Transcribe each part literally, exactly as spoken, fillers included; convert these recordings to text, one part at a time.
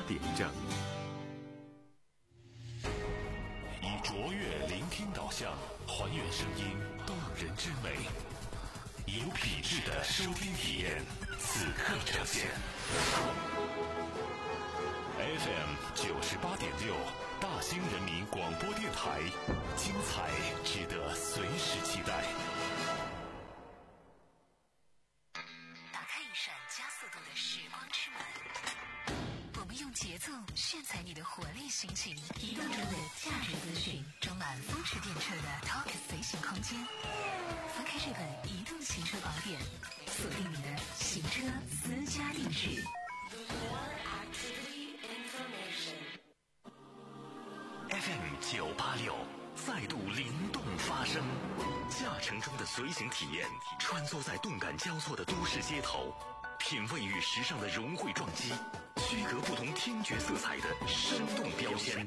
点正。 以卓越聆听导向，还原声音动人之美，有品质的收听体验，此刻呈现。F M 九十八点六，大兴人民广播电台，精彩值得随时期待。 打开一扇加速度的时光之门，我们用节奏炫彩你的活力心情，移动中的价值资讯，装满风驰电掣的 Talk 随行空间。翻开这本移动行车宝典，锁定你的行车私家定制。 F M 九八六再度灵动发声，驾乘中的随行体验，穿梭在动感交错的都市街头，品味与时尚的融汇撞击，区隔不同听觉色彩的生动标签。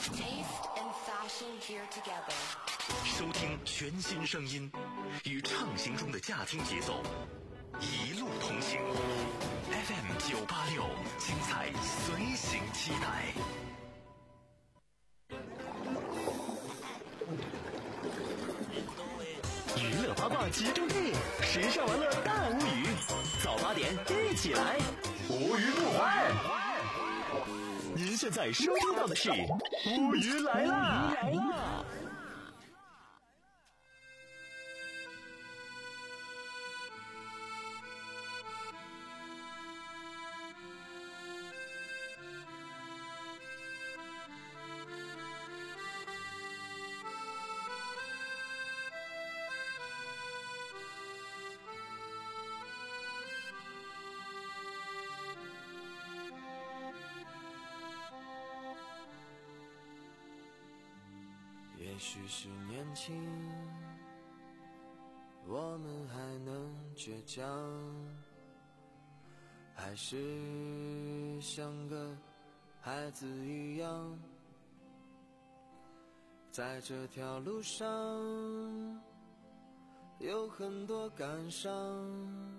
收听全新声音，与畅行中的驾听节奏一路同行。F M 九八六，精彩随行期待。 娱乐八卦集中地，时尚玩乐大无语，早八点一起来，无鱼不欢。您现在收听到的是乌鱼来啦！来啦！ 也许是年轻，我们还能倔强，还是像个孩子一样，在这条路上有很多感伤，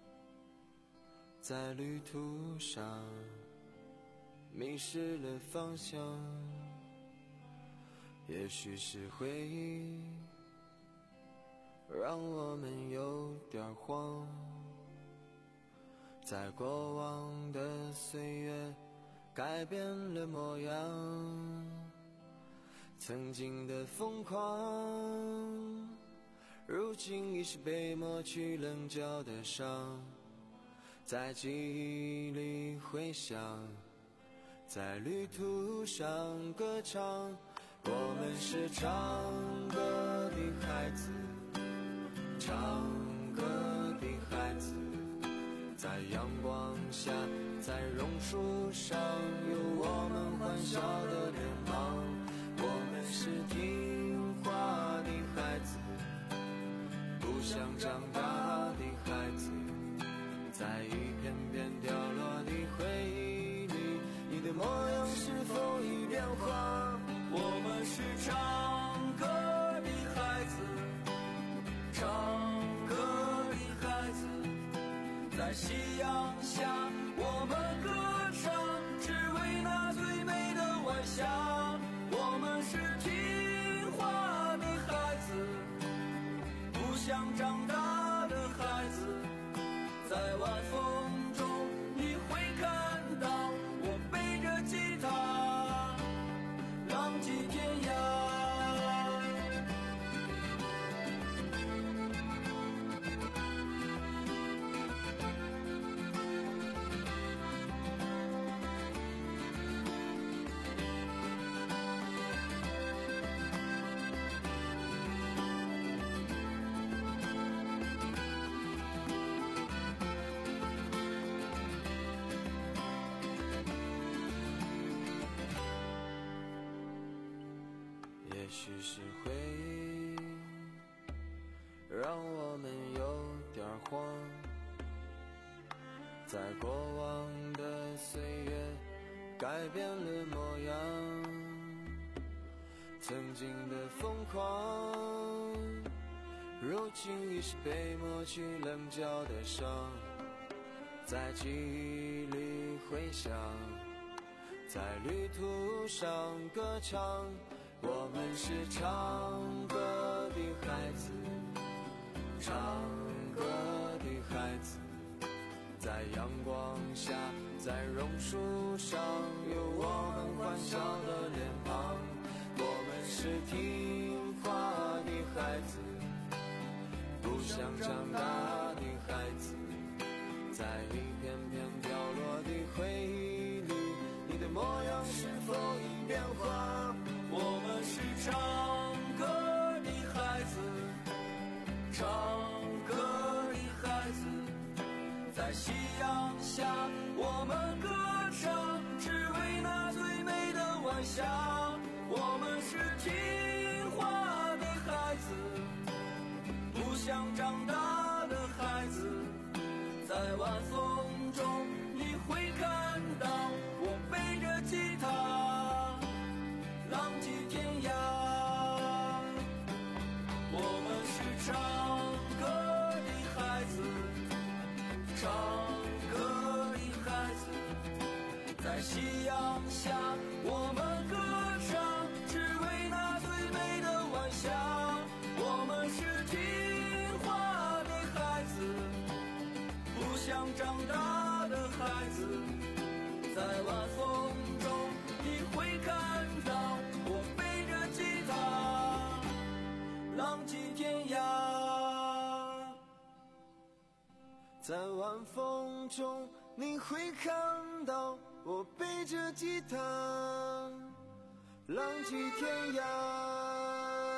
在旅途上迷失了方向。也许是回忆让我们有点慌，在过往的岁月改变了模样，曾经的疯狂如今已是被抹去棱角的伤，在记忆里回响，在旅途上歌唱。我们是唱歌的孩子，唱歌的孩子，在阳光下，在榕树上，有我们欢笑的脸庞。我们是听话的孩子，不想长大的孩子，在一片片掉落的回忆里，你的模样是否已变化？我们是唱歌的孩子，唱歌的孩子，在夕阳下我们歌唱，只为那最美的晚霞。我们是听话的孩子，不想长大的孩子，在晚风中你会看到我背着吉他浪迹天涯。也许是回忆让我们有点慌，在过往的岁月改变了模样，曾经的疯狂如今已是被抹去棱角的伤，在记忆里回响， 在旅途上歌唱，我们是唱歌的孩子，唱歌的孩子，在阳光下，在榕树上，有我们欢笑的脸庞。我们是听话的孩子，不想长大的孩子，在一片片飘落的回忆里，你的模样是否已变化？我们是唱歌的孩子，唱歌的孩子，在夕阳下我们歌唱，只为那最美的晚霞。我们是听话的孩子，不想长大的孩子，在晚风中你会看到我背着吉他浪迹天涯。我们是唱歌的孩子，唱歌的孩子，在夕阳下我们歌唱，只为那最美的晚霞。我们是听话的孩子，不想长大的孩子，在晚风中你会看到我背着吉他浪迹天涯。在晚风中你会看到我背着吉他浪迹天涯。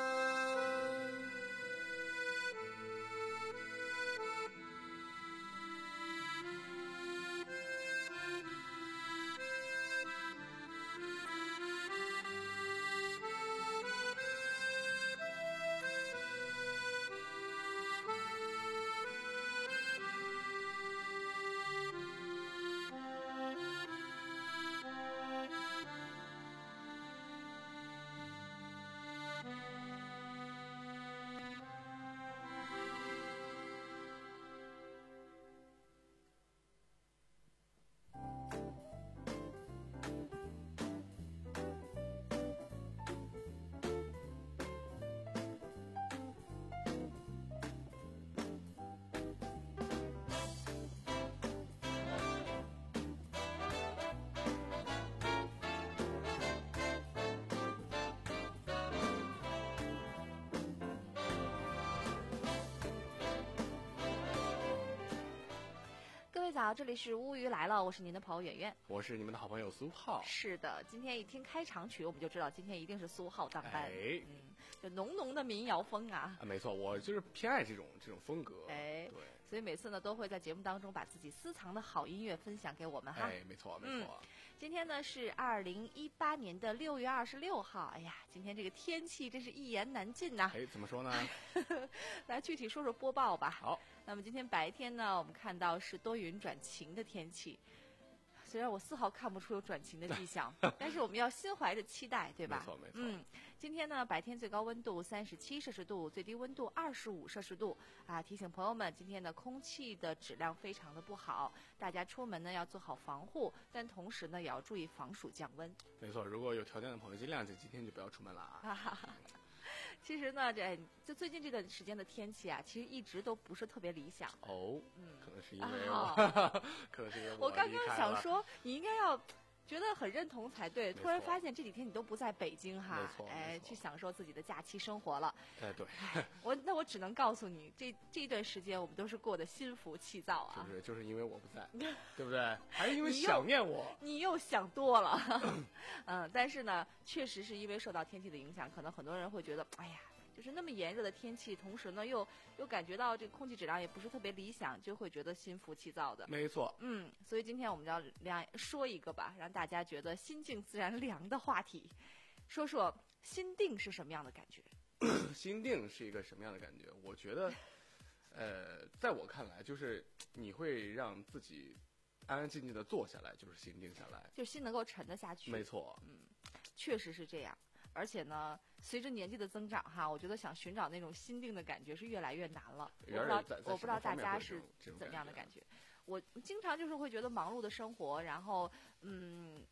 早，这里是乌鱼来了，我是您的朋友圆圆， 我是你们的好朋友苏浩。 是的，今天一听开场曲，我们就知道今天一定是苏浩当班。 哎， 嗯，就浓浓的民谣风啊。 啊，没错，我就是偏爱这种这种风格。 哎， 对， 所以每次呢都会在节目当中把自己私藏的好音乐分享给我们哈。 哎，没错没错。 嗯、今天呢是二零一八年的六月二十六号，哎呀，今天这个天气真是一言难尽呐。 哎，怎么说呢？ 来具体说说播报吧。 好。 那么今天白天呢，我们看到是多云转晴的天气，虽然我丝毫看不出有转晴的迹象，但是我们要心怀着期待，对吧？ 没错没错。 嗯，今天呢，白天最高温度三十七摄氏度，最低温度二十五摄氏度啊！提醒朋友们，今天的空气的质量非常的不好，大家出门呢要做好防护，但同时呢也要注意防暑降温。 没错，如果有条件的朋友，尽量这几天就不要出门了啊。 其实呢，这就最近这段时间的天气啊，其实一直都不是特别理想。 哦，嗯，可能是因为我， 啊、 可能是因为我刚刚想说，你应该要觉得很认同才对。突然发现这几天你都不在北京哈， 没错， 哎，去享受自己的假期生活了。 哎，对。 我那我只能告诉你，这这一段时间我们都是过得心浮气躁啊。 是不是？就是因为我不在，对不对？还是因为想念我？ 你又, 你又想多了。嗯，但是呢，确实是因为受到天气的影响，可能很多人会觉得，哎呀。就是那么炎热的天气，同时呢又又感觉到这个空气质量也不是特别理想，就会觉得心浮气躁的。 没错， 嗯，所以今天我们要来说一个吧，让大家觉得心静自然凉的话题，说说心定是什么样的感觉？ 心定是一个什么样的感觉？我觉得，呃，在我看来，就是你会让自己安安静静的坐下来，就是心定下来， 就心能够沉得下去。 没错， 嗯，确实是这样。而且呢，随着年纪的增长哈，我觉得想寻找那种心定的感觉是越来越难了。我不知道，我不知道大家是怎么样的感觉。我经常就是会觉得忙碌的生活，然后嗯，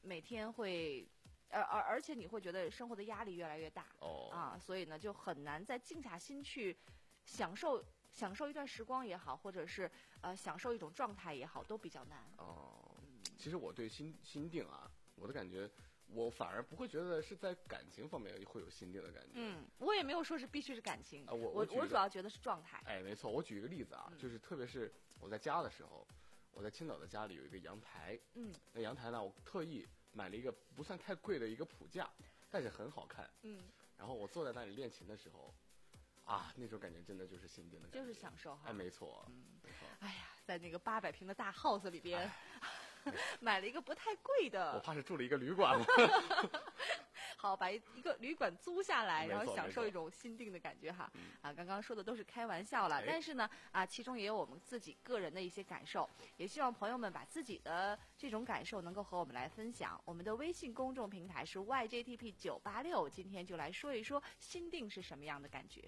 每天会，而而而且你会觉得生活的压力越来越大， 哦啊，所以呢就很难再静下心去享受享受一段时光也好，或者是呃享受一种状态也好，都比较难。 哦，其实我对心心定啊，我的感觉。我反而不会觉得是在感情方面会有心定的感觉。 嗯，我也没有说是必须是感情啊，我我我我主要觉得是状态。 哎，没错，我举一个例子啊， 嗯、 就是特别是我在家的时候，我在青岛的家里有一个阳台， 嗯， 那阳台呢，我特意买了一个不算太贵的一个谱架，但是很好看， 嗯， 然后我坐在那里练琴的时候，啊，那种感觉真的就是心定的感觉， 就是享受哈。 哎，没错， 嗯， 没错。 哎呀，在那个八百平的大 house 里边。买了一个不太贵的， 我怕是住了一个旅馆了。 好，把一个旅馆租下来，然后享受没错一种心定的感觉哈。 嗯啊，刚刚说的都是开玩笑了， 哎但是呢，啊，其中也有我们自己个人的一些感受，也希望朋友们把自己的这种感受能够和我们来分享。我们的微信公众平台是 Y J T P 九八六，今天就来说一说心定是什么样的感觉。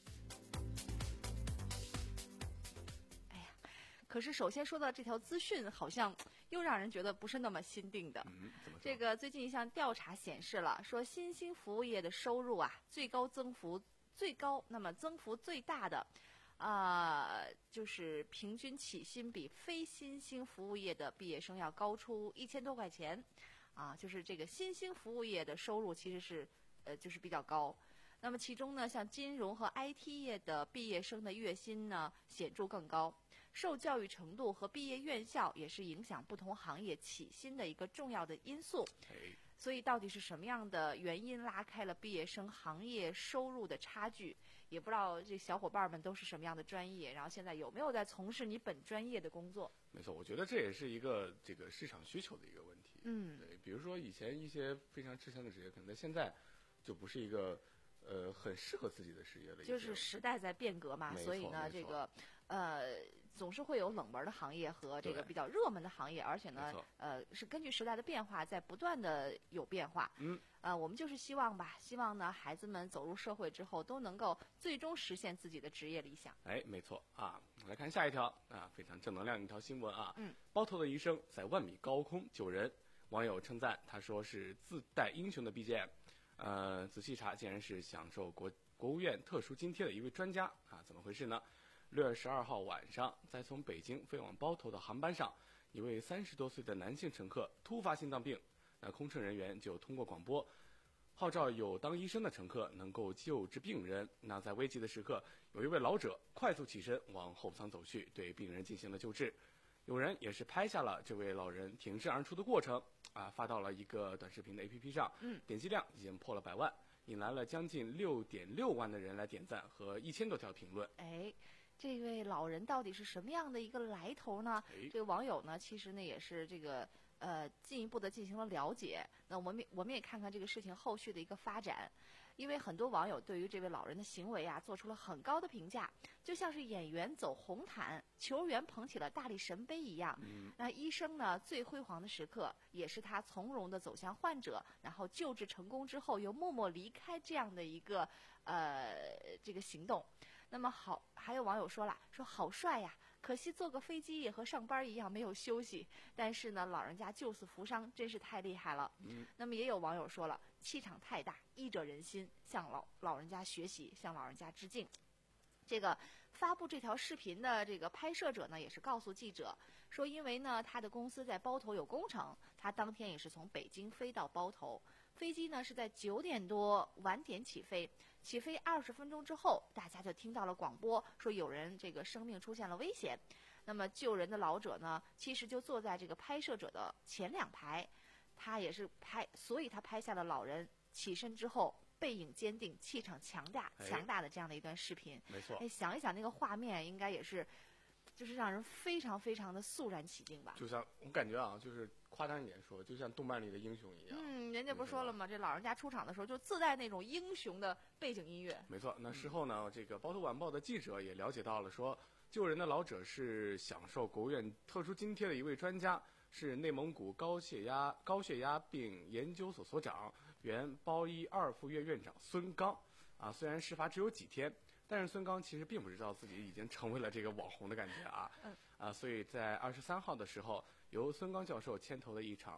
可是，首先说到这条资讯，好像又让人觉得不是那么心定的。 嗯，怎么说？ 这个最近一项调查显示了，说新兴服务业的收入啊，最高增幅最高，那么增幅最大的，啊、呃，就是平均起薪比非新兴服务业的毕业生要高出一千多块钱，啊，就是这个新兴服务业的收入其实是，呃，就是比较高。那么其中呢，像金融和 I T 业的毕业生的月薪呢，显著更高。受教育程度和毕业院校也是影响不同行业起薪的一个重要的因素。所以到底是什么样的原因拉开了毕业生行业收入的差距？也不知道这小伙伴们都是什么样的专业，然后现在有没有在从事你本专业的工作？ 没错，我觉得这也是一个这个市场需求的一个问题。 嗯， 对，比如说以前一些非常吃香的职业，可能在现在就不是一个呃很适合自己的职业了。 就是时代在变革嘛，所以呢，这个呃。总是会有冷门的行业和这个比较热门的行业，而且呢，呃，是根据时代的变化在不断的有变化。 嗯， 呃，我们就是希望吧，希望呢，孩子们走入社会之后都能够最终实现自己的职业理想。 哎，没错啊，来看下一条啊，非常正能量的一条新闻啊。 嗯， 包头的医生在万米高空救人，网友称赞他说是自带英雄的 B G M。呃，仔细查，竟然是享受国国务院特殊津贴的一位专家啊，怎么回事呢？六月十二号晚上，在从北京飞往包头的航班上，一位三十多岁的男性乘客突发心脏病，那空乘人员就通过广播号召有当医生的乘客能够救治病人。那在危急的时刻，有一位老者快速起身往后舱走去，对病人进行了救治。有人也是拍下了这位老人挺身而出的过程啊，发到了一个短视频的 A P P 上， 嗯， 点击量已经破了百万，引来了将近六点六万的人来点赞和一千多条评论。 哎。这位老人到底是什么样的一个来头呢？这个网友呢，其实呢也是这个呃进一步的进行了了解。那我们我们也看看这个事情后续的一个发展，因为很多网友对于这位老人的行为啊做出了很高的评价，就像是演员走红毯，球员捧起了大力神杯一样。 嗯、 那医生呢最辉煌的时刻，也是他从容的走向患者，然后救治成功之后又默默离开这样的一个呃这个行动。那么好，还有网友说了，说好帅呀，可惜坐个飞机也和上班一样没有休息。但是呢，老人家救死扶伤，真是太厉害了。 嗯。 那么也有网友说了，气场太大，医者仁心，向老老人家学习，向老人家致敬。这个发布这条视频的这个拍摄者呢，也是告诉记者说，因为呢他的公司在包头有工程，他当天也是从北京飞到包头，飞机呢是在九点多晚点起飞。起飞二十分钟之后，大家就听到了广播，说有人这个生命出现了危险。那么救人的老者呢，其实就坐在这个拍摄者的前两排，他也是拍，所以他拍下了老人起身之后背影坚定、气场强大、强大的这样的一段视频。 没错。 哎，想一想那个画面，应该也是，就是让人非常非常的肃然起敬吧。 就像我感觉啊，就是夸张一点说，就像动漫里的英雄一样。 嗯，人家不是说了吗？这老人家出场的时候就自带那种英雄的背景音乐。 没错。那事后呢，这个包头晚报的记者也了解到了，说救人的老者是享受国务院特殊津贴的一位专家，是内蒙古高血压高血压病研究所所长，原包医二附院院长孙刚。啊，虽然事发只有几天，但是孙刚其实并不知道自己已经成为了这个网红的感觉啊。 嗯。 啊，所以在二十三号的时候，由孙刚教授牵头的一场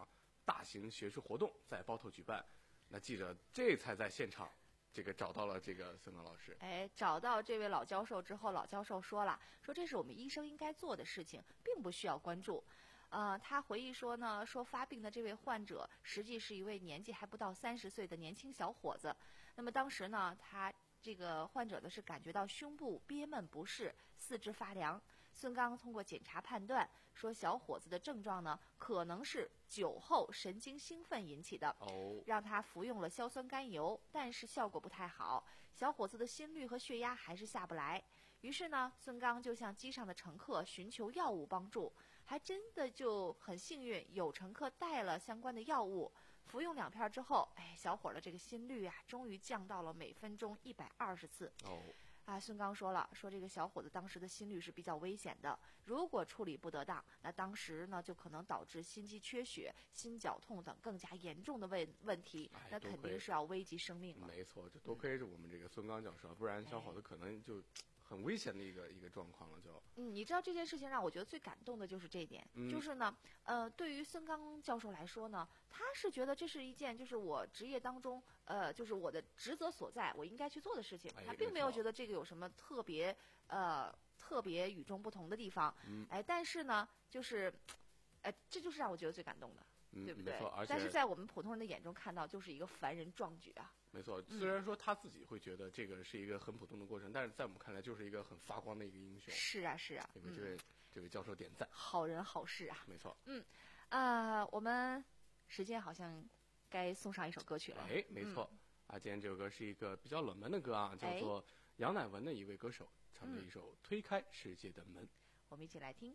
大型学术活动在包头举办，那记者这才在现场这个找到了这个孙刚老师。 哎，找到这位老教授之后，老教授说了，说这是我们医生应该做的事情，并不需要关注。呃，他回忆说呢，说发病的这位患者实际是一位年纪还不到三十岁的年轻小伙子。那么当时呢，他这个患者呢是感觉到胸部憋闷不适，四肢发凉。孙刚通过检查判断，说小伙子的症状呢可能是酒后神经兴奋引起的， 哦， 让他服用了硝酸甘油，但是效果不太好，小伙子的心率和血压还是下不来。于是呢，孙刚就向机上的乘客寻求药物帮助，还真的就很幸运，有乘客带了相关的药物，服用两片之后，哎，小伙的这个心率啊，终于降到了每分钟一百二十次。 哦。 啊，孙刚说了，说这个小伙子当时的心率是比较危险的，如果处理不得当，那当时呢就可能导致心肌缺血、心绞痛等更加严重的问问题， 哎、 那肯定是要危及生命了。 没错，这多亏着我们这个孙刚教授，不然小伙子可能就很危险的一个一个状况了就。 嗯，你知道这件事情让我觉得最感动的就是这一点， 嗯、 就是呢，呃，对于孙刚教授来说呢，他是觉得这是一件就是我职业当中，呃，就是我的职责所在，我应该去做的事情。 哎、 他并没有觉得这个有什么特别呃特别与众不同的地方。 嗯。 哎，但是呢，就是，哎，这就是让我觉得最感动的， 嗯、 对不对？ 没错，而且但是在我们普通人的眼中看到，就是一个凡人壮举啊。 没错，虽然说他自己会觉得这个是一个很普通的过程，但是在我们看来就是一个很发光的一个英雄。 是啊，是啊， 这个这位、嗯、这位教授点赞。 好人好事啊。 没错。 嗯，啊、呃，我们时间好像该送上一首歌曲了。 哎，没错。嗯、啊，今天这首歌是一个比较冷门的歌啊，叫做杨乃文的一位歌手唱的一首《推开世界的门》。 我们一起来听。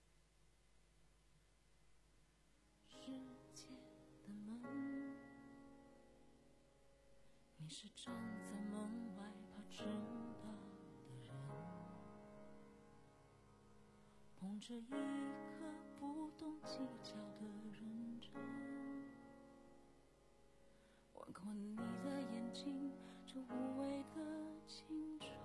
世界的门，你是站在门外怕迟到的人，捧着一颗不懂计较的认真，吻过你的眼睛，这无畏的青春。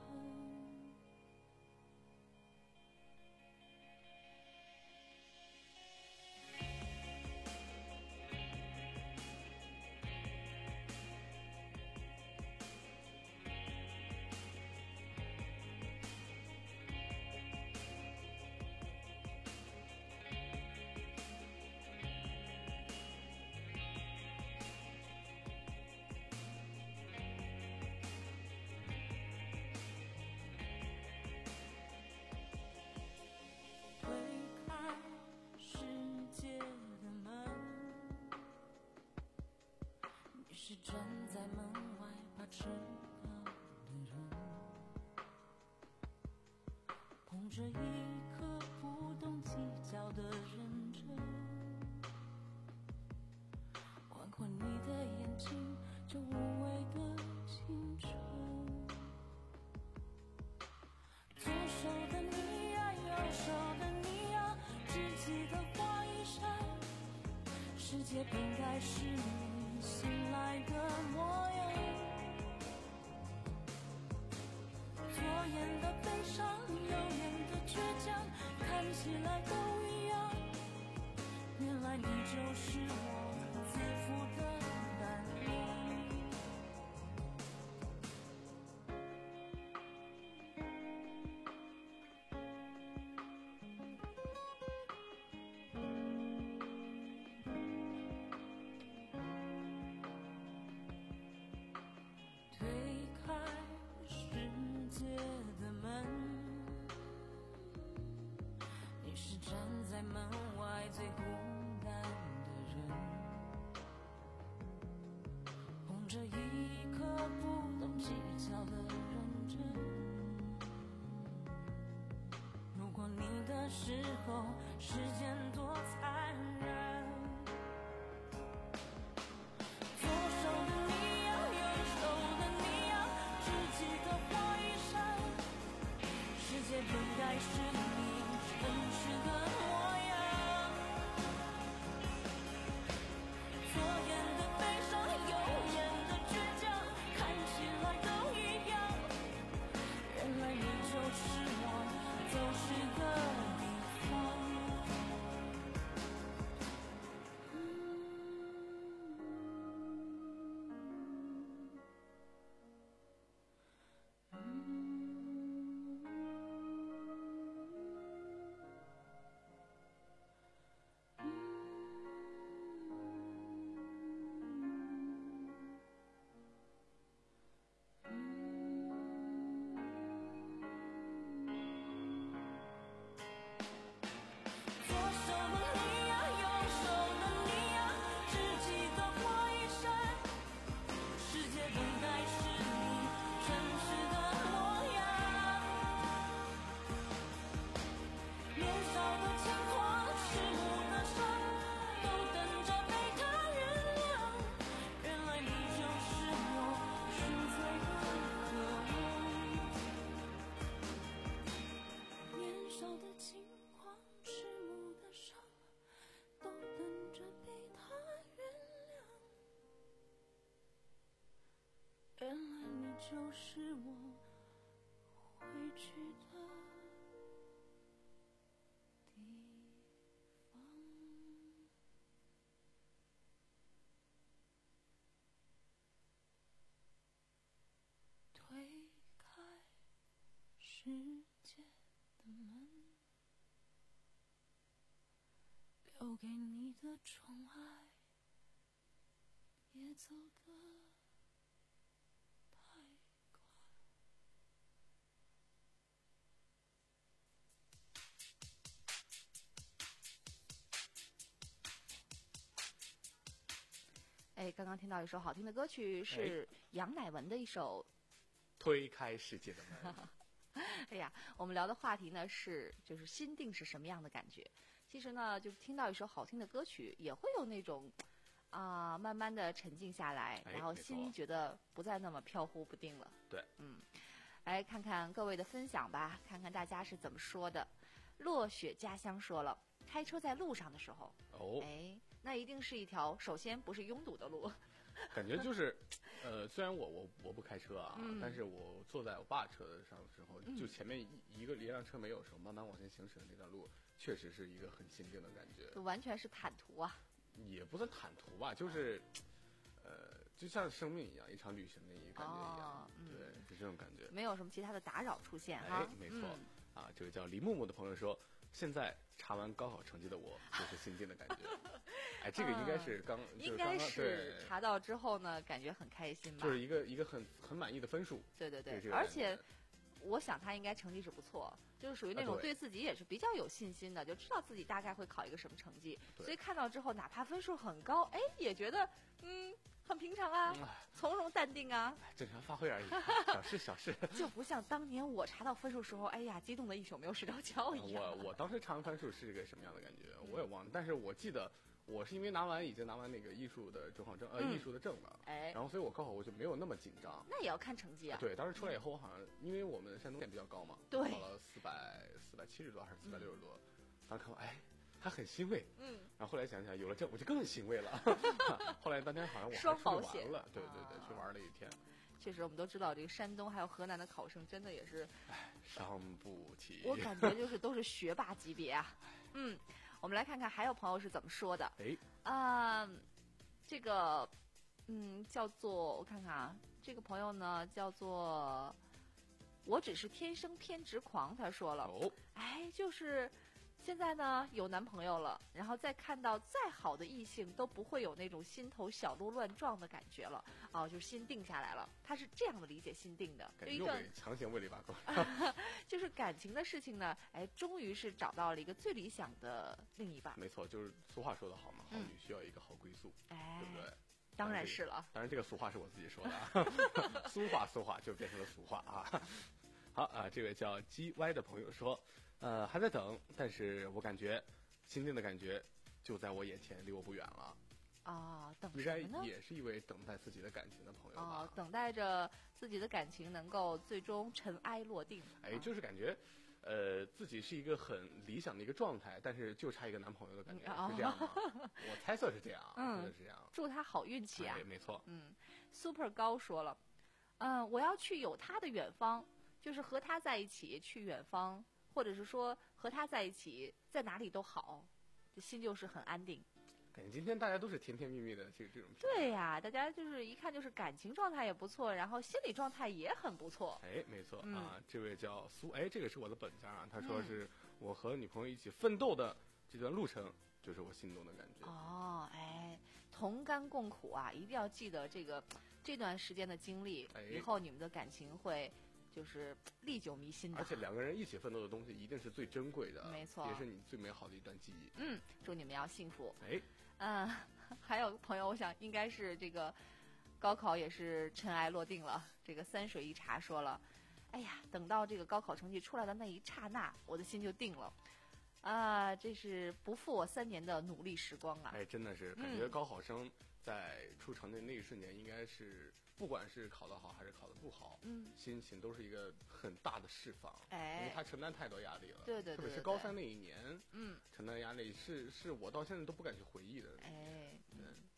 是站在门外怕迟到的人，捧着一颗不懂计较的认真，吻过你的眼睛，这无畏的青春。左手的你呀，右手的你呀，只记得花一扇，世界本该是你醒来的模样，左眼的悲伤，右眼的倔强，看起来都一样，原来你就是我自负的胆量。在门外最孤单的人，捧着一颗不懂计较的认真，路过你的时候，时间多残忍，左手的你呀，右手的你呀，只记得花一扇，世界本该是你真实的模样，左眼的悲伤，右眼的倔强，看起来都一样，原来你就是我走失的地方。 就是我回去的地方。推开世界的门，留给你的宠爱也走得太快。 哎，刚刚听到一首好听的歌曲，是杨乃文的一首推开世界的门。 哎呀，我们聊的话题呢是，就是心定是什么样的感觉？其实呢，就是听到一首好听的歌曲，也会有那种啊、慢慢的沉静下来， 哎然后没错心觉得不再那么飘忽不定了。 对， 嗯，来看看各位的分享吧，看看大家是怎么说的。落雪家乡说了，开车在路上的时候， 哦， 哎，那一定是一条首先不是拥堵的路。 感觉就是，呃，虽然我我我不开车啊， 嗯但是我坐在我爸车上的时候，就前面一一个一辆车没有的时候，慢慢往前行驶的那段路，确实是一个很心定的感觉。 就完全是坦途啊。 也不算坦途吧，就是，呃，就像生命一样，一场旅行的一个感觉一样， 哦嗯对，是这种感觉。 没有什么其他的打扰出现哈。 哎，没错、 嗯啊，这个叫李木木的朋友说，现在查完高考成绩的我，就是心定的感觉。哎，这个应该是刚，就是应刚刚该是对查到之后呢，感觉很开心吧？ 就是一个一个很很满意的分数。 对对对对这，个感而且觉我想他应该成绩是不错，就是属于那啊对种对自己也是比较有信心的，就知道自己大概会考一个什么成绩， 对所以看到之后，哪怕分数很高，哎，也觉得嗯很平常啊， 嗯哎从容淡定啊， 哎正常发挥而已，小事小事。 就不像当年我查到分数时候，哎呀，激动的一宿没有睡着觉一样。 我我当时查完分数是个什么样的感觉，我也忘了，但是我记得我是因为拿完已经拿完那个艺术的准考证，呃， 嗯艺术的证了， 哎然后所以我高考我就没有那么紧张。 那也要看成绩啊。 对，当时出来以后，我好像因为我们山东线比较高嘛， 对考了四百四百七十多还是四百六十多，当时看我哎，还很欣慰， 嗯， 然后后来想想有了证我就更欣慰了，后来当天好像我还双出去保险玩了，对对对， 啊去玩了一天， 确实我们都知道这个山东还有河南的考生真的也是， 伤不起。 我感觉就是都是学霸级别啊。嗯，我们来看看还有朋友是怎么说的。 哎， 啊、这个，嗯，叫做我看看啊，这个朋友呢叫做，我只是天生偏执狂。他说了， 哦， 哎，就是现在呢有男朋友了，然后再看到再好的异性都不会有那种心头小鹿乱撞的感觉了，哦，就是心定下来了。他是这样的理解心定的， 感觉又有一个给强行喂了一把狗。 就是感情的事情呢，哎，终于是找到了一个最理想的另一半。 没错，就是俗话说得好嘛，好嗯女需要一个好归宿， 哎对不对？ 当然是了。 当然，这个俗话是我自己说的啊，俗话俗话就变成了俗话啊。好啊，这位叫 G Y 的朋友说，呃，还在等，但是我感觉心定的感觉就在我眼前，离我不远了。 啊、等应该什么呢？ 也是一位等待自己的感情的朋友吧？ 哦，等待着自己的感情能够最终尘埃落定。 哎，就是感觉，呃，自己是一个很理想的一个状态，但是就差一个男朋友的感觉， 嗯是这样吗？我猜测是这样， 嗯真的是这样。 祝他好运气啊！ 哎，没错， 嗯，Super 高说了，嗯，我要去有他的远方，就是和他在一起去远方，或者是说和他在一起，在哪里都好，这心就是很安定。 感觉今天大家都是甜甜蜜蜜的这这种。 对呀、大家就是一看就是感情状态也不错，然后心理状态也很不错。 哎，没错、 嗯啊，这位叫苏，哎，这个是我的本家啊，他说是我和女朋友一起奋斗的这段路程，就是我心动的感觉。 哦，哎，同甘共苦啊，一定要记得这个这段时间的经历， 哎以后你们的感情会就是历久弥新的。 而且两个人一起奋斗的东西，一定是最珍贵的， 没错也是你最美好的一段记忆。 嗯，祝你们要幸福。 哎， 嗯，还有朋友，我想应该是这个高考也是尘埃落定了。这个三水一茶说了，哎呀，等到这个高考成绩出来的那一刹那，我的心就定了。啊，这是不负我三年的努力时光啊！ 哎，真的是感觉高考生在出城的那一瞬间，应该是不管是考得好还是考得不好， 嗯， 心情都是一个很大的释放， 哎因为他承担太多压力了。 对对对特别是对对高三那一年， 嗯， 承担的压力是是我到现在都不敢去回忆的。 哎，嗯，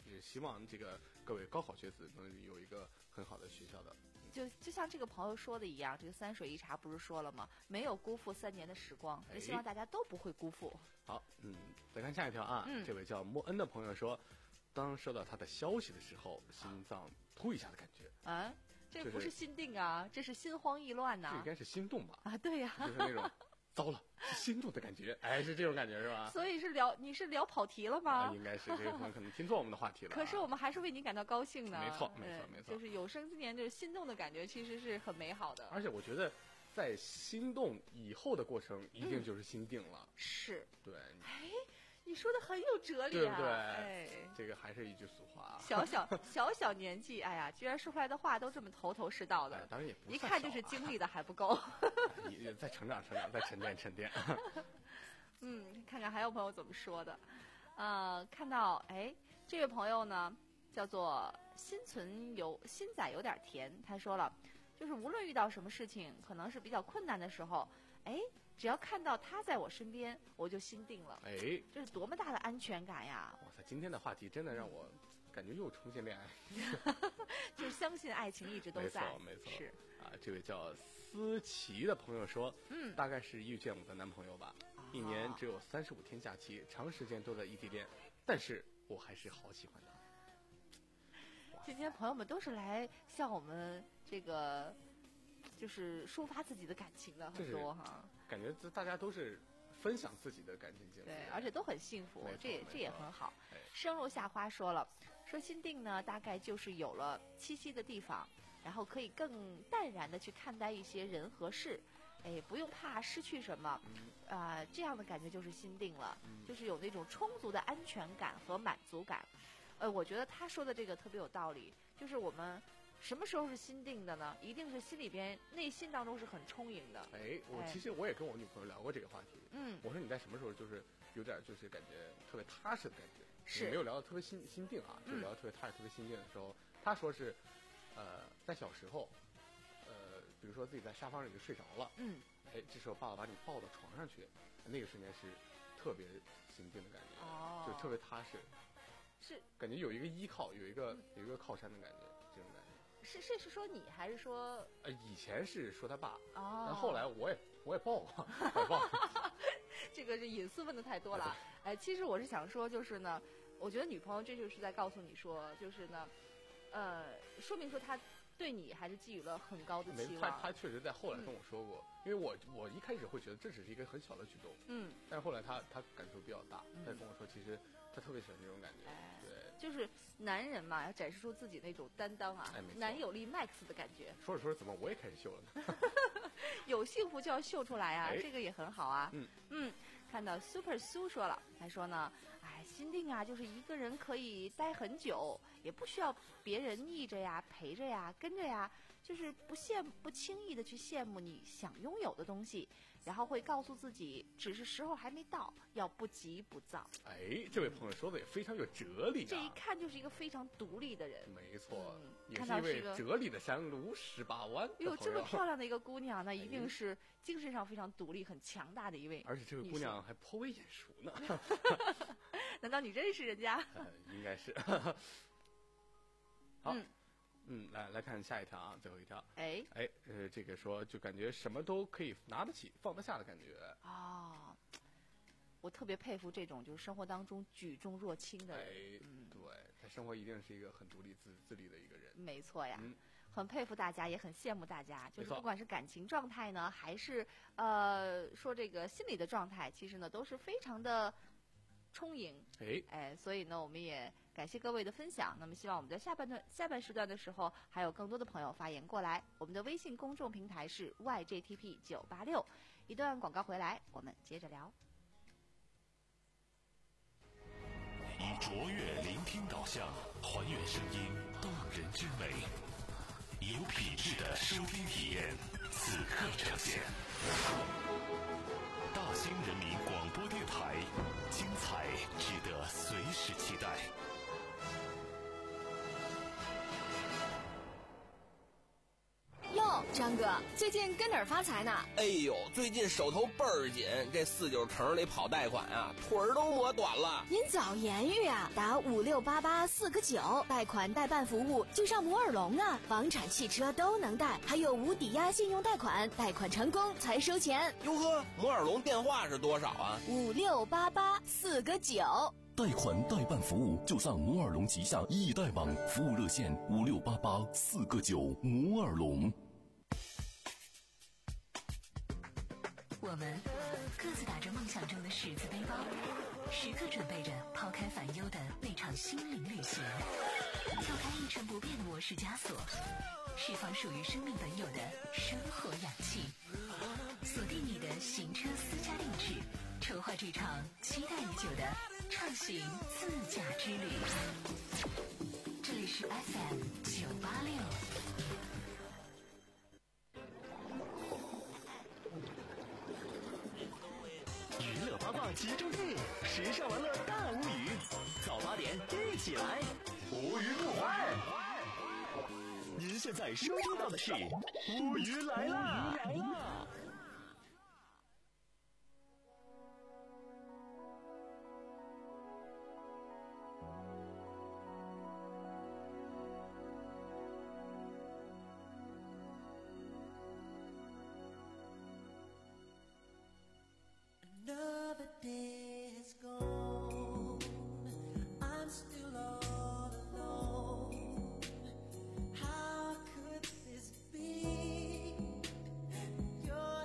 也希望这个各位高考学子能有一个很好的学校的。 就就像这个朋友说的一样，这个三水一茶不是说了吗？没有辜负三年的时光，也希望大家都不会辜负。 好，嗯，再看下一条啊， 嗯、 这位叫莫恩的朋友说，当收到他的消息的时候，心脏突一下的感觉。 啊，这不是心定啊，这是心慌意乱呐、啊。 这应该是心动吧？ 啊，对呀、 啊，就是那种糟了，是心动的感觉，哎，是这种感觉是吧？ 所以是聊，你是聊跑题了吗？ 啊、应该是这个朋友可能听错我们的话题了、啊。 可是我们还是为你感到高兴呢。 没错，没错，没错。 就是有生之年，就是心动的感觉，其实是很美好的。 而且我觉得，在心动以后的过程，一定就是心定了。 嗯、是。 对。 哎。你说的很有哲理啊， 对不对？ 哎， 这个还是一句俗话。 小小小小年纪，哎呀，居然说出来的话都这么头头是道的。 哎、当然也不、啊、 一看就是经历的还不够。 也在成长，成长，在沉淀，沉淀。 嗯，看看还有朋友怎么说的。呃，看到哎，这位朋友呢叫做心存有心仔有点甜，他说了，就是无论遇到什么事情，可能是比较困难的时候，哎。只要看到他在我身边，我就心定了。 哎， 这是多么大的安全感呀！ 哇塞，今天的话题真的让我感觉又重新恋爱。 就是相信爱情一直都在。 没错，没错。 是啊，这位叫思琪的朋友说， 嗯， 大概是遇见我的男朋友吧。哦、一年只有三十五天假期，长时间都在异地恋，但是我还是好喜欢他。 今天朋友们都是来向我们这个。就是抒发自己的感情的很多哈， 感觉大家都是分享自己的感情经历， 对，而且都很幸福，这也这也很好。生肉夏花说了，说心定呢，大概就是有了栖息的地方，然后可以更淡然的去看待一些人和事，哎，不用怕失去什么，啊、嗯呃，这样的感觉就是心定了，嗯、就是有那种充足的安全感和满足感。呃，我觉得他说的这个特别有道理，就是我们。什么时候是心定的呢？一定是心里边、内心当中是很充盈的。 哎，我其实我也跟我女朋友聊过这个话题。 嗯， 我说你在什么时候就是有点就是感觉特别踏实的感觉？ 是没有聊到特别心心定啊，就聊到特别踏实、特别心定的时候，她说是，呃，在小时候，呃，比如说自己在沙发上就睡着了， 嗯， 哎，这时候爸爸把你抱到床上去，那个瞬间是特别心定的感觉， 哦， 就特别踏实， 是感觉有一个依靠，有一个有一个靠山的感觉，这种感觉。 是是是说你还是说？ 呃，以前是说他爸， 哦， 然后后来我也我也抱过，我也抱过。 这个是隐私问的太多了。哎，其实我是想说，就是呢，我觉得女朋友这就是在告诉你说，就是呢，呃，说明说她对你还是寄予了很高的期望。 他他确实在后来跟我说过，嗯、因为我我一开始会觉得这只是一个很小的举动， 嗯， 但是后来他他感受比较大，他跟我说其实。他特别喜欢这种感觉， 哎、 对， 就是男人嘛，要展示出自己那种担当啊， 哎、 男友力 max 的感觉。 说着说着，怎么我也开始秀了呢？ 有幸福就要秀出来啊， 哎、 这个也很好啊。 嗯嗯，看到 Super 苏说了，他说呢，哎，心定啊，就是一个人可以待很久，也不需要别人腻着呀、陪着呀、跟着呀，就是不羡不轻易的去羡慕你想拥有的东西。然后会告诉自己，只是时候还没到，要不急不躁。 哎，这位朋友说的也非常有哲理啊！ 这一看就是一个非常独立的人。 没错， 嗯、 也是一位哲理的山路十八弯。 哟，这么漂亮的一个姑娘，那一定是精神上非常独立、很强大的一位。 而且这位姑娘还颇为眼熟呢。 难道你认识人家？ 呃、应该是。好。嗯嗯，来来看下一条啊，最后一条。 哎哎，呃，这个说就感觉什么都可以拿得起、放得下的感觉。 哦，我特别佩服这种就是生活当中举重若轻的人。 哎， 嗯， 对，他生活一定是一个很独立、自自立的一个人。 没错呀， 嗯、 很佩服大家，也很羡慕大家。就是不管是感情状态呢，还是呃说这个心理的状态，其实呢都是非常的充盈。 哎哎，所以呢，我们也。感谢各位的分享，那么希望我们在下半段下半时段的时候，还有更多的朋友发言过来。我们的微信公众平台是 Y J T P 九八六。一段广告回来，我们接着聊。 以卓越聆听导向，还原声音动人之美，有品质的收听体验，此刻呈现。大兴人民广播电台，精彩值得随时期待。 哟， 张哥，最近跟哪儿发财呢？ 哎呦，最近手头倍儿紧，这四九城里跑贷款啊，腿儿都磨短了。 您早言语啊，打五六八八四个九，贷款代办服务就上摩尔龙啊，房产、汽车都能贷，还有无抵押信用贷款，贷款成功才收钱。 哟呵，摩尔龙电话是多少啊？ 五六八八四个九。 贷款代办服务就上摩尔龙旗下易贷网，服务热线五六八八四个九。摩尔龙。 我们各自打着梦想中的十字背包，时刻准备着抛开烦忧的那场心灵旅行，跳开一成不变的模式枷锁，释放属于生命本有的生活氧气，锁定你的行车私家定制，筹划这场期待已久的畅行自驾之旅。这里是 F M 九八六。 娱乐八卦集中地，时尚玩乐大无语。早八点一起来，无语不欢。您现在收听到的是无语来啦！ Another day has gone, I'm still all alone. How could this be? You're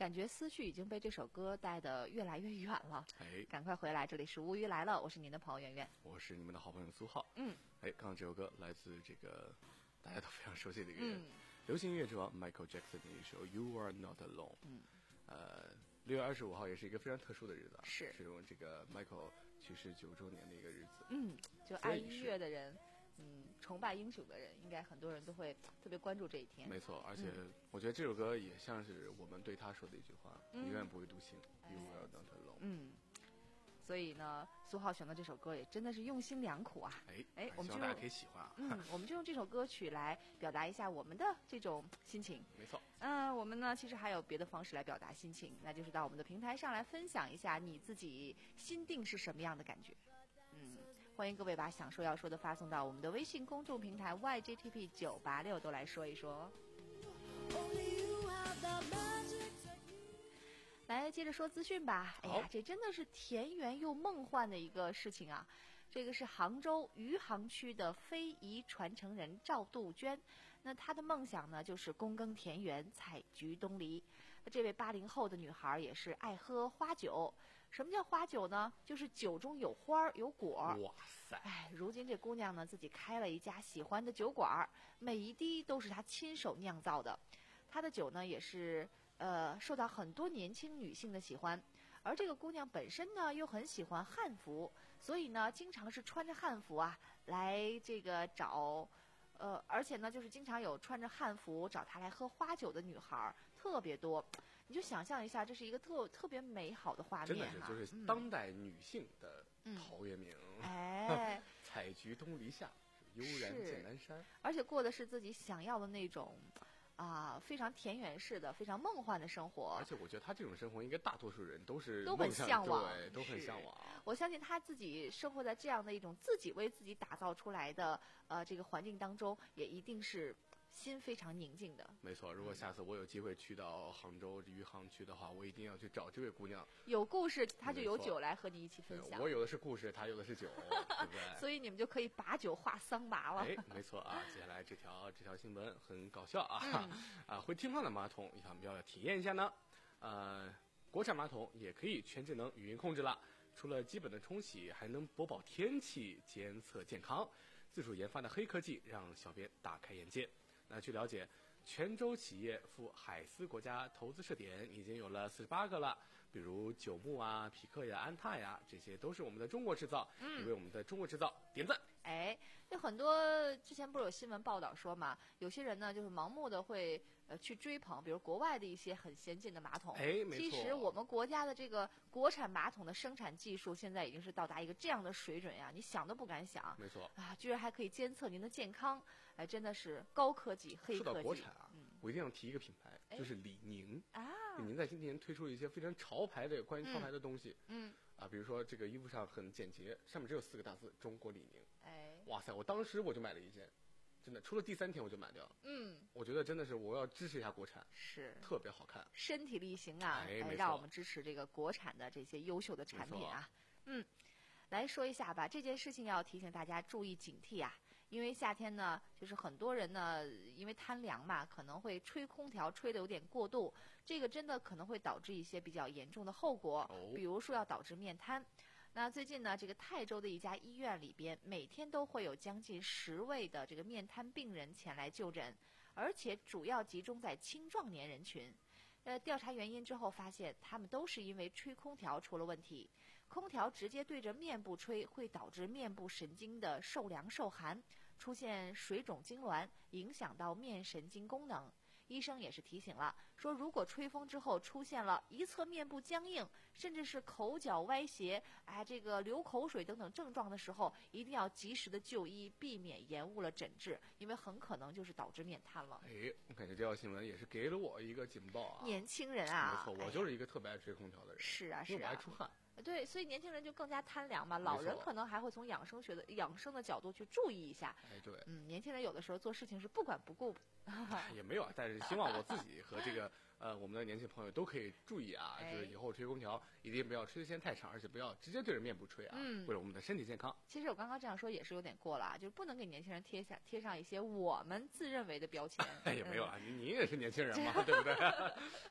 感觉思绪已经被这首歌带得越来越远了。 哎， 赶快回来，这里是无鱼来了，我是您的朋友圆圆， 我是你们的好朋友苏浩。 嗯， 哎，刚刚这首歌来自这个大家都非常熟悉的一个人， 嗯、 流行音乐之王 Michael Jackson 的一首 You Are Not Alone。 嗯， 呃，六月二十五号也是一个非常特殊的日子， 是是这个 Michael 去世九周年的一个日子。 嗯，就爱音乐的人。嗯，崇拜英雄的人，应该很多人都会特别关注这一天。 没错，而且我觉得这首歌也像是我们对他说的一句话： 嗯、 你永远不会独行、哎、，You are not alone。 嗯，所以呢，苏浩选的这首歌也真的是用心良苦啊。 哎哎，我们就大家可以喜欢啊。 嗯，我们就用这首歌曲来表达一下我们的这种心情。 没错。 嗯、呃，我们呢其实还有别的方式来表达心情，那就是到我们的平台上来分享一下你自己心定是什么样的感觉。嗯。欢迎各位把想说要说的发送到我们的微信公众平台 Y J T P 九八六，都来说一说。来，接着说资讯吧。哎呀，这真的是田园又梦幻的一个事情啊！这个是杭州余杭区的非遗传承人赵杜鹃，那她的梦想呢，就是躬耕田园，采菊东篱。这位八零后的女孩也是爱喝花酒。什么叫花酒呢？就是酒中有花有果。 哇塞！ 哎，如今这姑娘呢，自己开了一家喜欢的酒馆，每一滴都是她亲手酿造的。她的酒呢，也是呃受到很多年轻女性的喜欢。而这个姑娘本身呢，又很喜欢汉服，所以呢，经常是穿着汉服啊来这个找。呃，而且呢，就是经常有穿着汉服找她来喝花酒的女孩特别多，你就想象一下，这是一个特特别美好的画面， 真的是就是当代女性的陶渊明。 嗯、哎， 采菊东篱下，悠然见南山， 而且过的是自己想要的那种。啊，非常田园式的、非常梦幻的生活。 而且我觉得他这种生活，应该大多数人都是都很向往， 对，都很向往。 我相信他自己生活在这样的一种自己为自己打造出来的呃这个环境当中，也一定是心非常宁静的。 没错，如果下次我有机会去到杭州余杭区的话，我一定要去找这位姑娘。 有故事，他就有酒来和你一起分享。 我有的是故事，他有的是酒，对不对？ 所以你们就可以把酒话桑麻了。 哎，没错啊。接下来这条这条新闻很搞笑啊， 嗯、 啊，会听话的马桶，要不要体验一下呢？呃，国产马桶也可以全智能语音控制了。除了基本的冲洗，还能播报天气、监测健康。自主研发的黑科技让小编大开眼界。那据了解，泉州企业赴海思国家投资设点已经有了四十八个了，比如九牧啊、匹克呀、安踏呀，这些都是我们的中国制造， 嗯， 也为我们的中国制造点赞。 哎，有很多之前不是有新闻报道说嘛，有些人呢就是盲目的会呃去追捧，比如国外的一些很先进的马桶。 哎，没错。 其实我们国家的这个国产马桶的生产技术现在已经是到达一个这样的水准呀，你想都不敢想。 没错。 啊，居然还可以监测您的健康，哎，真的是高科技、黑科技。 说到国产啊， 嗯、 我一定要提一个品牌，就是李宁啊。 李宁在今年推出了一些非常潮牌的关于潮牌的东西。 嗯。嗯啊，比如说这个衣服上很简洁，上面只有四个大字“中国李宁”。 哎， 哇塞！我当时我就买了一件，真的，出了第三天我就买掉了。 嗯， 我觉得真的是我要支持一下国产， 是特别好看， 身体力行啊！ 哎， 哎让我们支持这个国产的这些优秀的产品啊。嗯，来说一下吧，这件事情要提醒大家注意警惕啊。因为夏天呢，就是很多人呢，因为贪凉嘛，可能会吹空调吹得有点过度，这个真的可能会导致一些比较严重的后果， 哦、 比如说要导致面瘫。那最近呢，这个泰州的一家医院里边，每天都会有将近十位的这个面瘫病人前来就诊，而且主要集中在青壮年人群。呃，调查原因之后发现，他们都是因为吹空调出了问题。空调直接对着面部吹，会导致面部神经的受凉受寒，出现水肿痉挛，影响到面神经功能。医生也是提醒了，说如果吹风之后出现了一侧面部僵硬，甚至是口角歪斜，哎，这个流口水等等症状的时候，一定要及时的就医，避免延误了诊治，因为很可能就是导致面瘫了。 哎，我感觉这条新闻也是给了我一个警报啊！ 年轻人啊， 没错，我就是一个特别爱吹空调的人。 是啊，是啊， 因为我爱出汗。 对，所以年轻人就更加贪凉嘛，老人可能还会从养生学的养生的角度去注意一下。 哎，对， 嗯，年轻人有的时候做事情是不管不顾。 也没有啊，但是希望我自己和这个呃我们的年轻朋友都可以注意啊， 哎、 就是以后吹空调一定不要吹的时间太长，而且不要直接对着面部吹啊， 嗯， 为了我们的身体健康。 其实我刚刚这样说也是有点过了啊，就是不能给年轻人贴下贴上一些我们自认为的标签。 哎，也没有啊，嗯、你你也是年轻人嘛，对不对？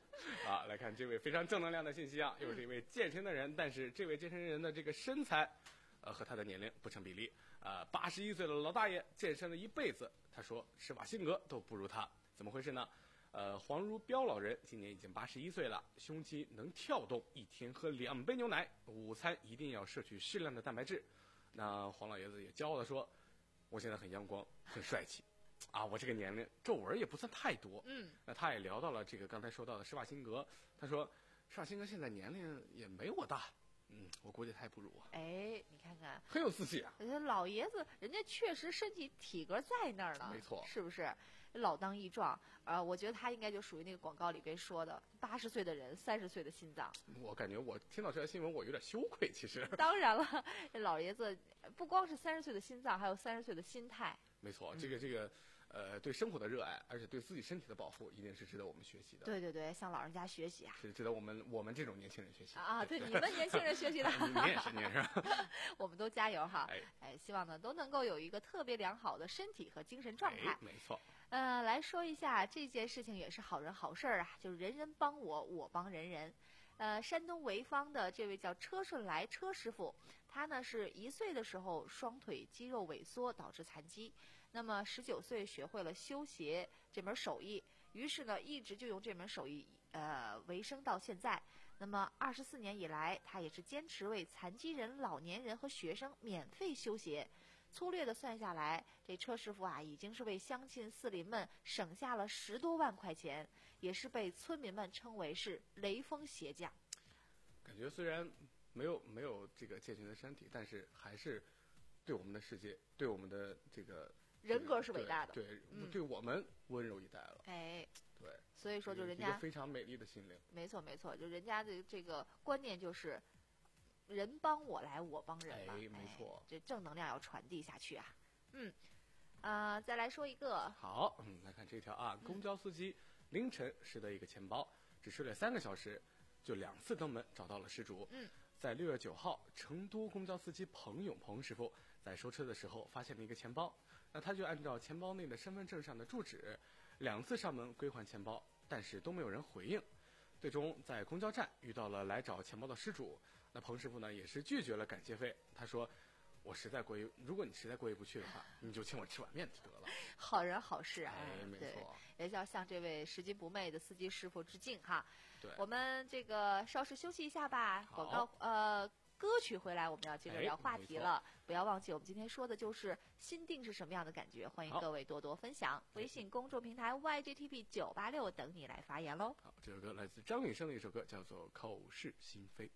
啊，来看这位非常正能量的信息啊，又是一位健身的人，但是这位健身人的这个身材，呃，和他的年龄不成比例。呃，八十一岁的老大爷健身了一辈子，他说施瓦辛格都不如他，怎么回事呢？呃，黄如彪老人今年已经八十一岁了，胸肌能跳动，一天喝两杯牛奶，午餐一定要摄取适量的蛋白质。那黄老爷子也骄傲地说，我现在很阳光，很帅气。啊，我这个年龄皱纹也不算太多。 嗯， 那他也聊到了这个刚才说到的施瓦辛格，他说施瓦辛格现在年龄也没我大，嗯，我估计他也不如我。 哎，你看看， 很有自信啊。 人家老爷子，人家确实身体体格在那儿呢， 没错， 是不是？老当益壮，呃，我觉得他应该就属于那个广告里边说的，八十岁的人，三十岁的心脏。 我感觉我听到这条新闻，我有点羞愧。其实， 当然了，老爷子不光是三十岁的心脏，还有三十岁的心态。 没错，这个这个。呃，对生活的热爱，而且对自己身体的保护，一定是值得我们学习的。 对对对，向老人家学习啊， 是值得我们我们这种年轻人学习啊！对，你们年轻人学习的， 你也是，你也是， 我们都加油哈！ 哎哎，希望呢都能够有一个特别良好的身体和精神状态。 哎、没错。 呃，来说一下这件事情也是好人好事儿啊，就是人人帮我，我帮人人。呃，山东潍坊的这位叫车顺来车师傅，他呢是一岁的时候双腿肌肉萎缩导致残疾。那么十九岁学会了修鞋这门手艺，于是呢一直就用这门手艺呃为生到现在。那么二十四年以来，他也是坚持为残疾人、老年人和学生免费修鞋。粗略的算下来，这车师傅啊已经是为乡亲四邻们省下了十多万块钱，也是被村民们称为是雷锋鞋匠。 感觉虽然没有没有这个健全的身体，但是还是对我们的世界，对我们的这个。 人格是伟大的， 对，对， 嗯、 对我们温柔以待了。 哎， 对， 所以说就人家一个非常美丽的心灵。 没错没错，就人家的这个观念就是人帮我来，我帮人嘛。 哎，没错， 哎、这正能量要传递下去啊。嗯，呃，再来说一个。 好，嗯，来看这条啊，公交司机凌晨拾得一个钱包，只睡了三个小时，就两次登门找到了失主。 嗯。 在六月九号，成都公交司机彭永鹏师傅在收车的时候发现了一个钱包，那他就按照钱包内的身份证上的住址，两次上门归还钱包，但是都没有人回应。最终在公交站遇到了来找钱包的失主，那彭师傅呢也是拒绝了感谢费，他说：“我实在过意，如果你实在过意不去的话，你就请我吃碗面就得了。” 好人好事啊， 哎，没错， 也要向这位拾金不昧的司机师傅致敬哈。 对， 我们这个稍事休息一下吧，广告呃歌曲回来，我们要接着聊话题了。 哎、 不要忘记，我们今天说的就是心定是什么样的感觉，欢迎各位多多分享。微信公众平台 Y G T P 九八六等你来发言喽。 好，这首歌来自张雨生的一首歌，叫做《口是心非》。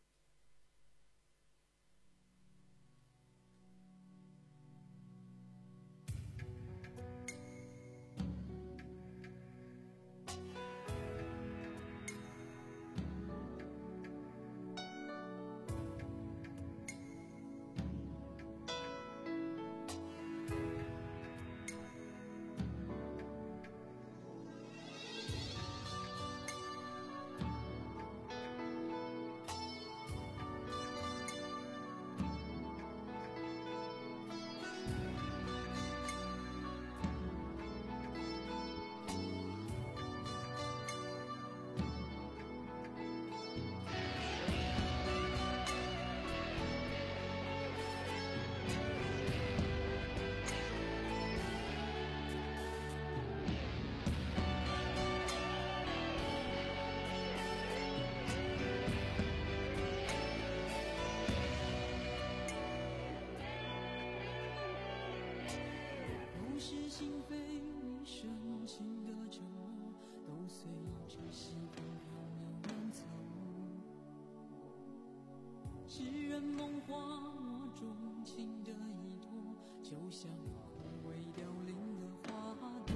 诗人梦话，我钟情的依托，就像枯萎凋零的花朵。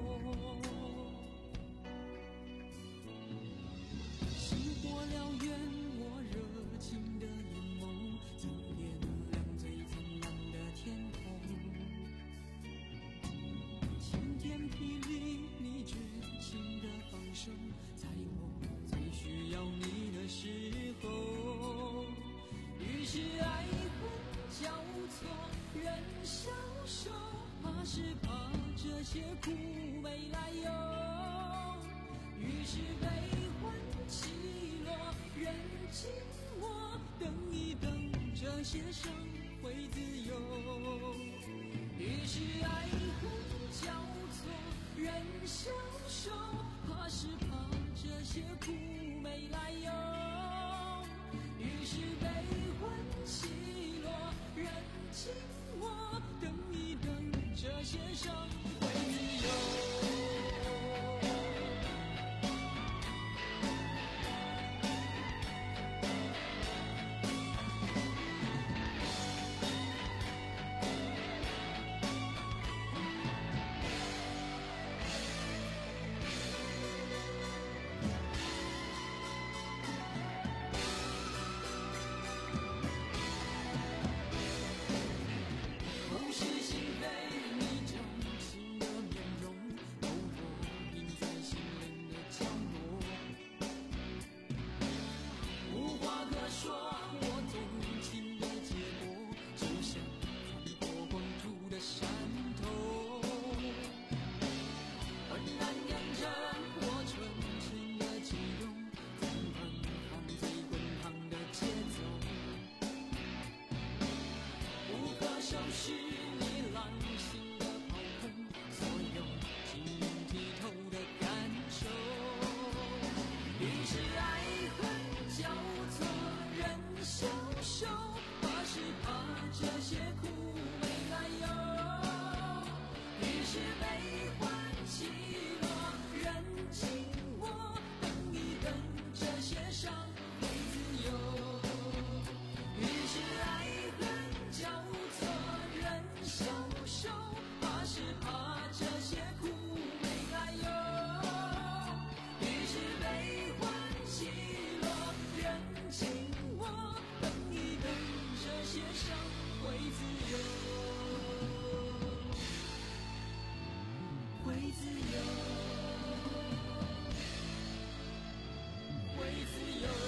星火燎原，我热情的眼眸，怎点亮最灿烂的天空。晴天霹雳，你绝情的放手，在我最需要你的时候。于是爱恨交错，人消瘦，怕是怕这些苦没来由。于是悲欢。 些伤会自由。于是爱恨交错，任消受，怕是怕这些苦没来由。于是悲欢起落，任静我等一等，这些伤会自由。无视心扉，你掌心的面容，都落印在心灵的角落。无话可说，我动情的结果，就像穿过光秃的山头，浑然验证我纯情的激动，在奔放最滚烫的节奏。不可收拾你浪心的炮轰，所有晶莹剔透的感受。于是爱恨交错，任消受，怕是怕这些苦没来由。于是悲欢起落，任静我等一等，这些伤会自由。于是爱恨交错，任消受，怕是怕这些苦没来由。于是悲欢起落，任静我等一等，这些伤会自由，会自由，会自由。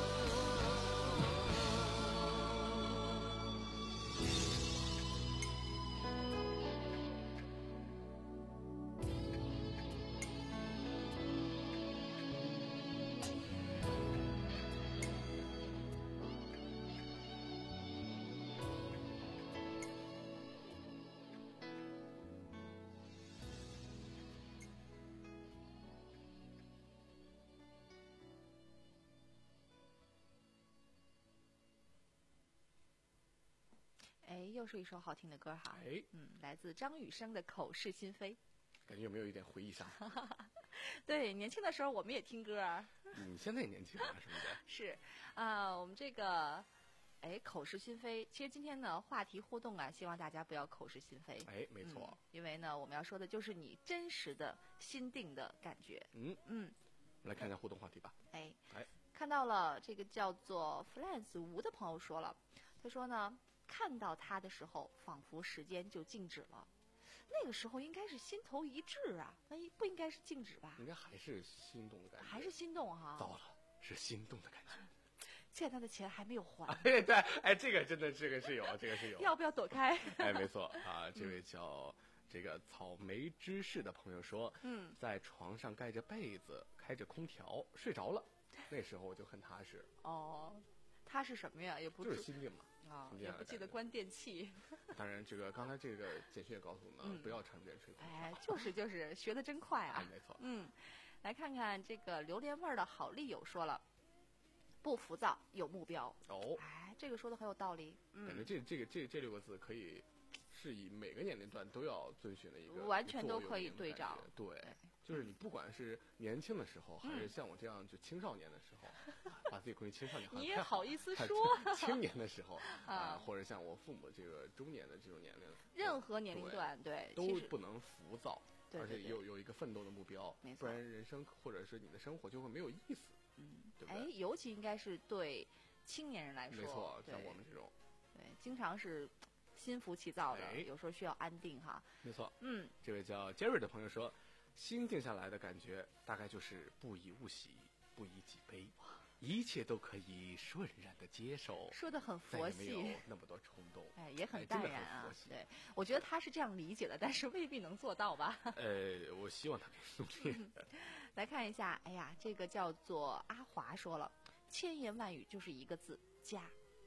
哎，又是一首好听的歌哈。 哎， 嗯，来自张雨生的《口是心非》。 感觉有没有一点回忆杀？ 对，年轻的时候我们也听歌啊。 你现在也年轻啊，是不是？ 是，啊、我们这个，哎，口是心非。其实今天呢，话题互动啊，希望大家不要口是心非。 哎，没错、 嗯。因为呢，我们要说的就是你真实的心定的感觉。 嗯嗯， 来看一下互动话题吧。 哎， 哎， 看到了这个叫做 Flans 吴的朋友说了，他说呢，看到他的时候，仿佛时间就静止了。那个时候应该是心头一滞啊，那不应该是静止吧？ 应该还是心动的感觉。 还是心动哈。 糟了，是心动的感觉。 欠他的钱还没有还。 哎，对，哎，这个真的，这个是有，这个是有。 要不要躲开？ 哎，没错啊，这位叫这个草莓芝士的朋友说， 嗯， 在床上盖着被子，开着空调，睡着了，那时候我就很踏实。 哦，他是什么呀？也不就是心定嘛。 啊、哦，也不记得关电器。 当然，这个刚才这个简讯也告诉我们， 嗯、 不要常年吹空调。 哎，就是就是学的真快啊！ 哎，没错。 嗯，来看看这个榴莲味儿的好利友说了，不浮躁，有目标。 哦， 哎，这个说的很有道理。嗯， 感觉这这个这这六个字可以是以每个年龄段都要遵循的一个， 完全都可以对照。 对。对，就是你不管是年轻的时候，还是像我这样就青少年的时候，嗯、把自己归青少年， 你也好意思说？ 青年的时候啊，或者像我父母这个中年的这种年龄， 任何年龄段对都不能浮躁， 对对对， 而且有有一个奋斗的目标，不然人生或者是你的生活就会没有意思。 嗯， 对不对？ 哎，尤其应该是对青年人来说， 没错，像我们这种， 对，经常是心浮气躁的， 哎、 有时候需要安定哈。 没错， 嗯， 这位叫 Jerry 的朋友说。心定下来的感觉，大概就是不以物喜，不以己悲，一切都可以顺然的接受。 说的很佛系， 没有那么多冲动， 哎，也很淡然啊。对，我觉得他是这样理解的，但是未必能做到吧。 呃，我希望他可以努力。 来看一下，哎呀，这个叫做阿华说了，千言万语就是一个字家。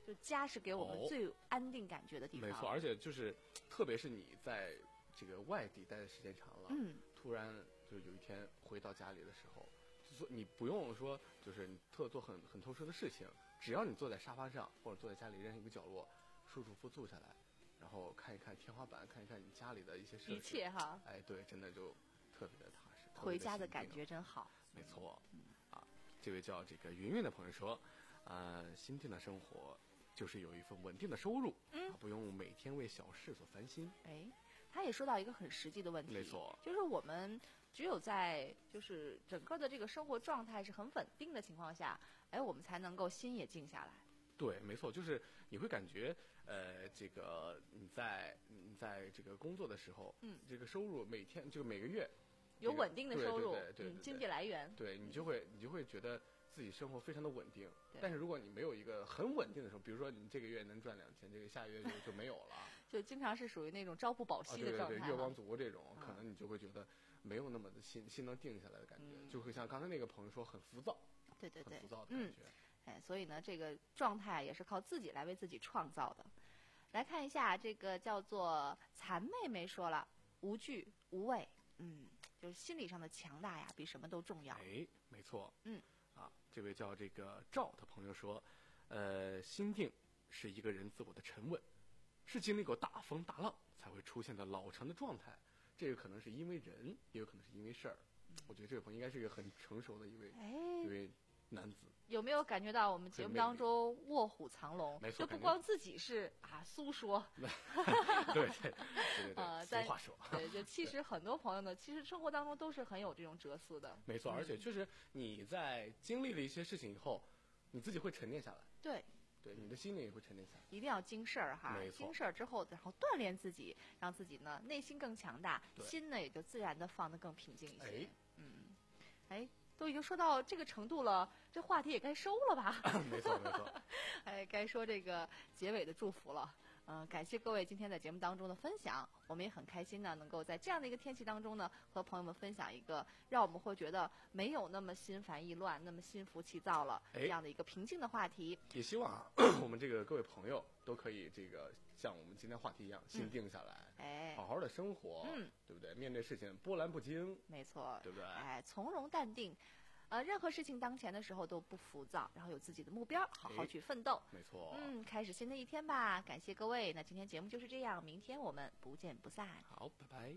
就家是给我们最安定感觉的地方。 没错，而且就是特别是你在这个外地待的时间长了， 嗯， 突然就有一天回到家里的时候，你不用说就是你特做很很特殊的事情，只要你坐在沙发上或者坐在家里任何一个角落，舒舒服服坐下来，然后看一看天花板，看一看你家里的一些设施， 一切哈， 哎，对，真的就特别的踏实， 回家的感觉真好。 没错，嗯、啊，这位叫这个云云的朋友说，呃，心定的生活就是有一份稳定的收入，嗯，不用每天为小事所烦心。 哎，他也说到一个很实际的问题， 没错， 就是我们只有在就是整个的这个生活状态是很稳定的情况下，哎，我们才能够心也静下来。 对，没错，就是你会感觉，呃，这个你在你在这个工作的时候， 嗯， 这个收入每天就每个月有稳定的收入， 对对对对对嗯，经济来源， 对你就会你就会觉得自己生活非常的稳定。但是如果你没有一个很稳定的时候，比如说你这个月能赚两千，这个下个月就就没有了， 就经常是属于那种朝不保夕的状态、啊。 对对对，月光族这种，嗯、可能你就会觉得没有那么的心心能定下来的感觉，嗯、就会像刚才那个朋友说很浮躁， 对对对， 很浮躁的感觉。 嗯哎，所以呢，这个状态也是靠自己来为自己创造的。来看一下这个叫做残妹妹说了，无惧无畏，嗯，就是心理上的强大呀，比什么都重要。 哎，没错， 嗯， 啊，这位叫这个赵的朋友说，呃，心定是一个人自我的沉稳，是经历过大风大浪才会出现的老成的状态。这个可能是因为人，也有可能是因为事儿。我觉得这位朋友应该是一个很成熟的一位， 哎， 一位男子。 有没有感觉到我们节目当中卧虎藏龙？ 没错， 就不光自己是啊苏说， 对对对对对，俗话说， 对，就其实很多朋友呢，其实生活当中都是很有这种哲思的。 没错，而且就是你在经历了一些事情以后，你自己会沉淀下来。 对。 对，你的心灵也会沉淀下来。 一定要经事儿哈，经事儿之后，然后锻炼自己，让自己呢内心更强大，心呢也就自然的放得更平静一些。 哎， 嗯，哎，都已经说到这个程度了，这话题也该收了吧？ 没错没错。 哎，该说这个结尾的祝福了。嗯、呃，感谢各位今天在节目当中的分享，我们也很开心呢，能够在这样的一个天气当中呢，和朋友们分享一个让我们会觉得没有那么心烦意乱、那么心浮气躁了这样的一个平静的话题。 也希望啊，我们这个各位朋友都可以这个像我们今天话题一样，心定下来， 嗯、哎， 好好的生活， 嗯， 对不对？面对事情波澜不惊， 没错， 对不对？ 哎，从容淡定。呃，任何事情当前的时候都不浮躁，然后有自己的目标，好好去奋斗。 没错。 嗯，开始新的一天吧。感谢各位，那今天节目就是这样，明天我们不见不散。 好，拜拜。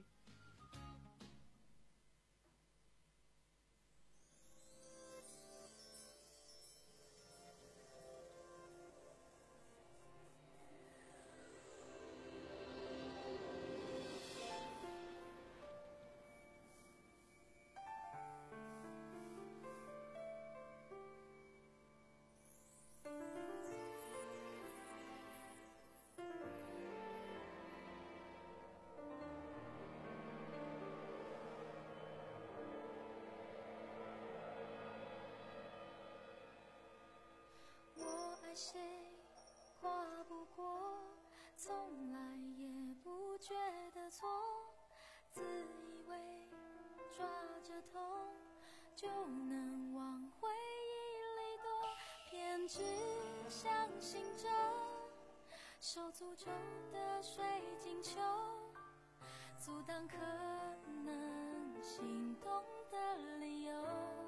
爱谁跨不过，从来也不觉得错，自以为抓着痛就能往回忆里躲，偏只相信着受诅咒的水晶球，阻挡可能心动的理由，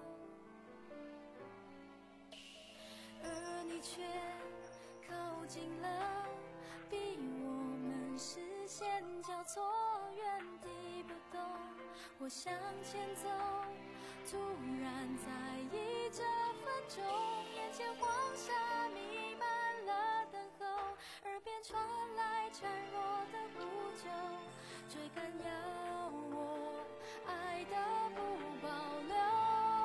而你却靠近了，逼我们视线交错，原地不动。我向前走，突然在意这分钟，眼前黄沙弥漫了等候，耳边传来孱弱的呼救，追赶要我爱的不保留。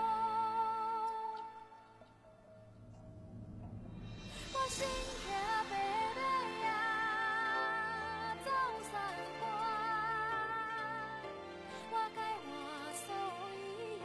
我心呀，baby呀，走散过，我该我所以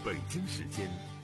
北京时间